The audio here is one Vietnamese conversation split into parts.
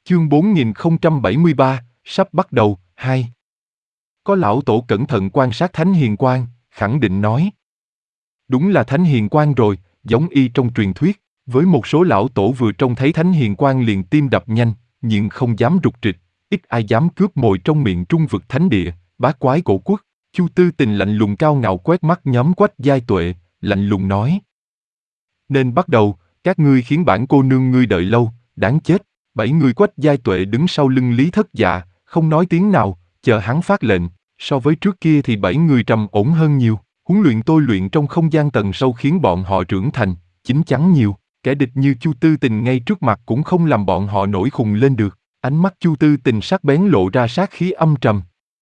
Chương 4073, sắp bắt đầu, 2. Có lão tổ cẩn thận quan sát Thánh Hiền Quang, khẳng định nói. Đúng là Thánh Hiền Quang rồi, giống y trong truyền thuyết. Với một số lão tổ vừa trông thấy Thánh Hiền Quang liền tim đập nhanh, nhưng không dám rục rịch, ít ai dám cướp mồi trong miệng trung vực thánh địa, bát quái cổ quốc. Chu Tư Tình lạnh lùng cao ngạo quét mắt nhóm Quách Giai Tuệ, lạnh lùng nói. Nên bắt đầu, các ngươi khiến bản cô nương ngươi đợi lâu, đáng chết. 7 người Quách Giai Tuệ đứng sau lưng Lý Thất Dạ, không nói tiếng nào, chờ hắn phát lệnh. So với trước kia thì 7 người trầm ổn hơn nhiều. Huấn luyện tôi luyện trong không gian tầng sâu khiến bọn họ trưởng thành, chín chắn nhiều. Kẻ địch như Chu Tư Tình ngay trước mặt cũng không làm bọn họ nổi khùng lên được. Ánh mắt Chu Tư Tình sắc bén lộ ra sát khí âm trầm.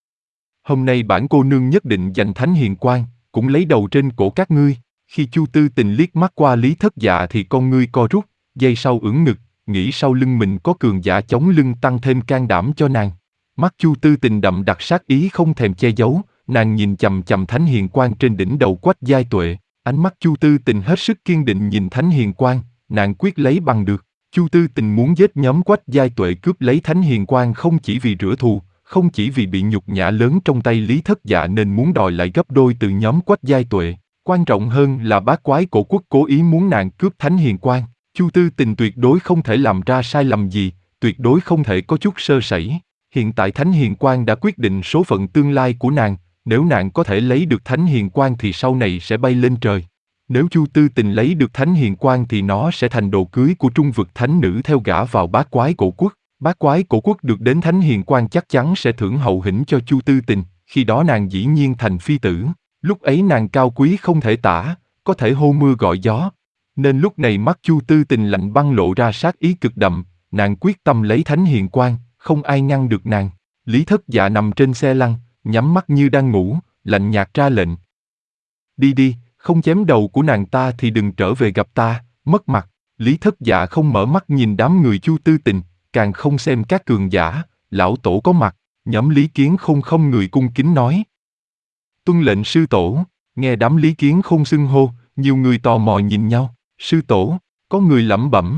Hôm nay bản cô nương nhất định giành Thánh Hiền Quang, cũng lấy đầu trên cổ các ngươi. Khi Chu Tư Tình liếc mắt qua Lý Thất Dạ thì con ngươi co rút, giây sau ưỡn ngực, nghĩ sau lưng mình có cường giả chống lưng tăng thêm can đảm cho nàng. Mắt Chu Tư Tình đậm đặc sát ý không thèm che giấu, nàng nhìn chằm chằm Thánh Hiền Quang trên đỉnh đầu Quách Giai Tuệ. Ánh mắt Chu Tư Tình hết sức kiên định nhìn Thánh Hiền Quang, nàng quyết lấy bằng được. Chu Tư Tình muốn giết nhóm Quách Giai Tuệ cướp lấy Thánh Hiền Quang không chỉ vì rửa thù, không chỉ vì bị nhục nhã lớn trong tay Lý Thất Dạ nên muốn đòi lại gấp đôi từ nhóm Quách Giai Tuệ. Quan trọng hơn là bát quái cổ quốc cố ý muốn nàng cướp Thánh Hiền Quang. Chu Tư Tình tuyệt đối không thể làm ra sai lầm gì, tuyệt đối không thể có chút sơ sẩy. Hiện tại Thánh Hiền Quang đã quyết định số phận tương lai của nàng, nếu nàng có thể lấy được Thánh Hiền Quang thì sau này sẽ bay lên trời. Nếu Chu Tư Tình lấy được Thánh Hiền Quang thì nó sẽ thành đồ cưới của trung vực thánh nữ theo gả vào bát quái cổ quốc. Bát quái cổ quốc được đến Thánh Hiền Quang chắc chắn sẽ thưởng hậu hĩnh cho Chu Tư Tình, khi đó nàng dĩ nhiên thành phi tử. Lúc ấy nàng cao quý không thể tả, có thể hô mưa gọi gió. Nên lúc này mắt Chu Tư Tình lạnh băng lộ ra sát ý cực đậm, nàng quyết tâm lấy Thánh Hiền Quang, không ai ngăn được nàng. Lý Thất Dạ nằm trên xe lăn, nhắm mắt như đang ngủ, lạnh nhạt ra lệnh. Đi đi, không chém đầu của nàng ta thì đừng trở về gặp ta, mất mặt. Lý Thất Dạ không mở mắt nhìn đám người Chu Tư Tình, càng không xem các cường giả, lão tổ có mặt. Nhóm Lý Kiến Khôn không người cung kính nói. Tuân lệnh sư tổ. Nghe đám Lý Kiến Khôn xưng hô, nhiều người tò mò nhìn nhau. Sư tổ, có người lẩm bẩm.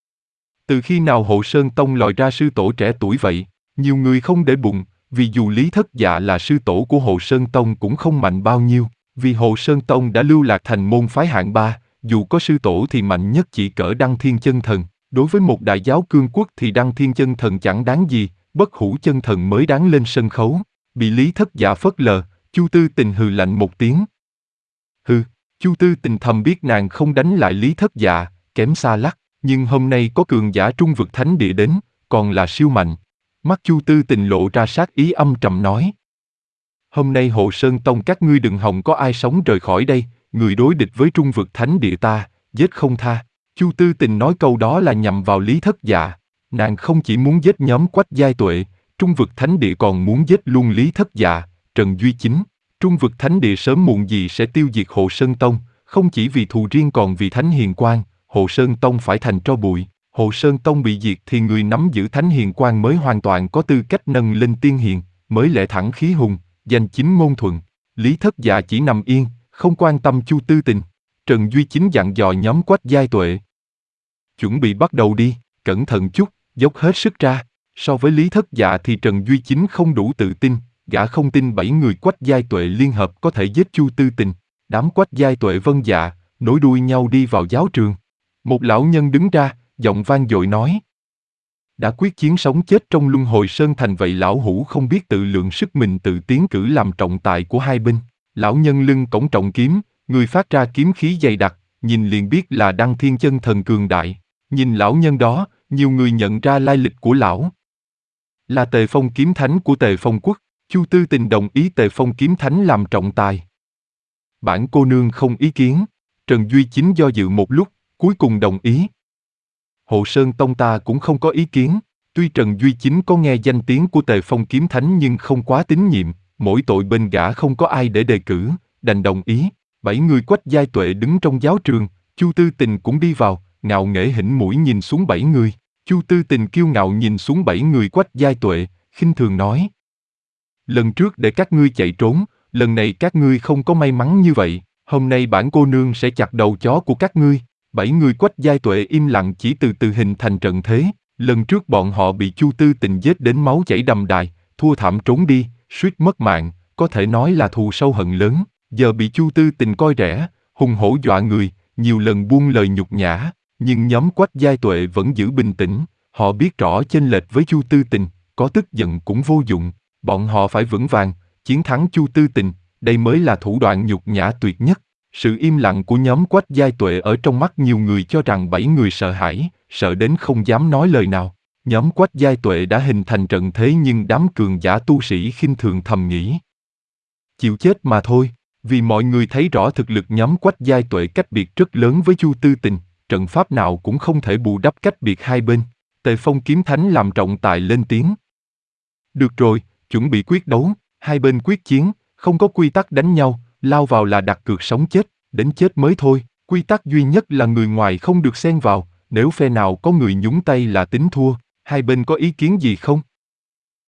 Từ khi nào Hộ Sơn Tông lòi ra sư tổ trẻ tuổi vậy? Nhiều người không để bụng, vì dù Lý Thất Dạ là sư tổ của Hộ Sơn Tông cũng không mạnh bao nhiêu, vì Hộ Sơn Tông đã lưu lạc thành môn phái hạng 3, dù có sư tổ thì mạnh nhất chỉ cỡ Đăng Thiên Chân Thần. Đối với một đại giáo cương quốc thì Đăng Thiên Chân Thần chẳng đáng gì, Bất Hủ Chân Thần mới đáng lên sân khấu. Bị Lý Thất Dạ phớt lờ, Chu Tư Tình hừ lạnh một tiếng. Hừ, Chu Tư Tình thầm biết nàng không đánh lại Lý Thất Dạ, kém xa lắc, nhưng hôm nay có cường giả trung vực thánh địa đến, còn là siêu mạnh. Mắt Chu Tư Tình lộ ra sát ý âm trầm nói. Hôm nay Hộ Sơn Tông các ngươi đừng hòng có ai sống rời khỏi đây, người đối địch với trung vực thánh địa ta, giết không tha. Chu Tư Tình nói câu đó là nhằm vào Lý Thất Dạ. Nàng không chỉ muốn giết nhóm Quách Giai Tuệ, trung vực thánh địa còn muốn giết luôn Lý Thất Dạ, Trần Duy Chính. Trung vực thánh địa sớm muộn gì sẽ tiêu diệt Hộ Sơn Tông, không chỉ vì thù riêng còn vì Thánh Hiền Quang, Hộ Sơn Tông phải thành tro bụi. Hộ Sơn Tông bị diệt thì người nắm giữ Thánh Hiền Quang mới hoàn toàn có tư cách nâng lên tiên hiền, mới lẽ thẳng khí hùng, danh chính ngôn thuận. Lý Thất Dạ chỉ nằm yên, không quan tâm Chu Tư Tình. Trần Duy Chính dặn dò nhóm Quách Giai Tuệ. Chuẩn bị bắt đầu đi, cẩn thận chút, dốc hết sức ra. So với Lý Thất Dạ thì Trần Duy Chính không đủ tự tin, gã không tin 7 người Quách Giai Tuệ liên hợp có thể giết Chu Tư Tình. Đám Quách Giai Tuệ vâng dạ, nối đuôi nhau đi vào giáo trường. Một lão nhân đứng ra, giọng vang dội nói. Đã quyết chiến sống chết trong luân hồi sơn thành vậy lão hủ không biết tự lượng sức mình tự tiến cử làm trọng tài của hai bên. Lão nhân lưng cổng trọng kiếm, người phát ra kiếm khí dày đặc, nhìn liền biết là Đăng Thiên Chân Thần cường đại. Nhìn lão nhân đó, nhiều người nhận ra lai lịch của lão. Là Tề Phong kiếm thánh của Tề Phong quốc. Chu Tư Tình đồng ý Tề Phong kiếm thánh làm trọng tài. Bản cô nương không ý kiến. Trần Duy Chính do dự một lúc, cuối cùng đồng ý. Hộ Sơn Tông ta cũng không có ý kiến. Tuy Trần Duy Chính có nghe danh tiếng của Tề Phong kiếm thánh nhưng không quá tín nhiệm, mỗi tội bên gã không có ai để đề cử, đành đồng ý. 7 người Quách Giai Tuệ đứng trong giáo trường, Chu Tư Tình cũng đi vào, ngạo nghễ hỉnh mũi nhìn xuống 7 người. Chu Tư Tình kiêu ngạo nhìn xuống 7 người Quách Giai Tuệ, khinh thường nói. Lần trước để các ngươi chạy trốn, lần này các ngươi không có may mắn như vậy, hôm nay bản cô nương sẽ chặt đầu chó của các ngươi. 7 người Quách Giai Tuệ im lặng chỉ từ từ hình thành trận thế, Lần trước bọn họ bị Chu Tư Tình giết đến máu chảy đầm đìa, thua thảm trốn đi, suýt mất mạng, có thể nói là thù sâu hận lớn. Giờ bị Chu Tư Tình coi rẻ, hùng hổ dọa người, nhiều lần buông lời nhục nhã, nhưng nhóm Quách Giai Tuệ vẫn giữ bình tĩnh. Họ biết rõ chênh lệch với Chu Tư Tình, có tức giận cũng vô dụng. Bọn họ phải vững vàng, chiến thắng Chu Tư Tình, đây mới là thủ đoạn nhục nhã tuyệt nhất. Sự im lặng của nhóm Quách Giai Tuệ ở trong mắt nhiều người cho rằng 7 người sợ hãi, sợ đến không dám nói lời nào. Nhóm Quách Giai Tuệ đã hình thành trận thế nhưng đám cường giả tu sĩ khinh thường thầm nghĩ. Chịu chết mà thôi, vì mọi người thấy rõ thực lực nhóm Quách Giai Tuệ cách biệt rất lớn với Chu Tư Tình, trận pháp nào cũng không thể bù đắp cách biệt hai bên. Tề Phong Kiếm Thánh làm trọng tài lên tiếng. Được rồi, chuẩn bị quyết đấu, hai bên quyết chiến, không có quy tắc đánh nhau, lao vào là đặt cược sống chết, đến chết mới thôi. Quy tắc duy nhất là người ngoài không được xen vào, nếu phe nào có người nhúng tay là tính thua. Hai bên có ý kiến gì không?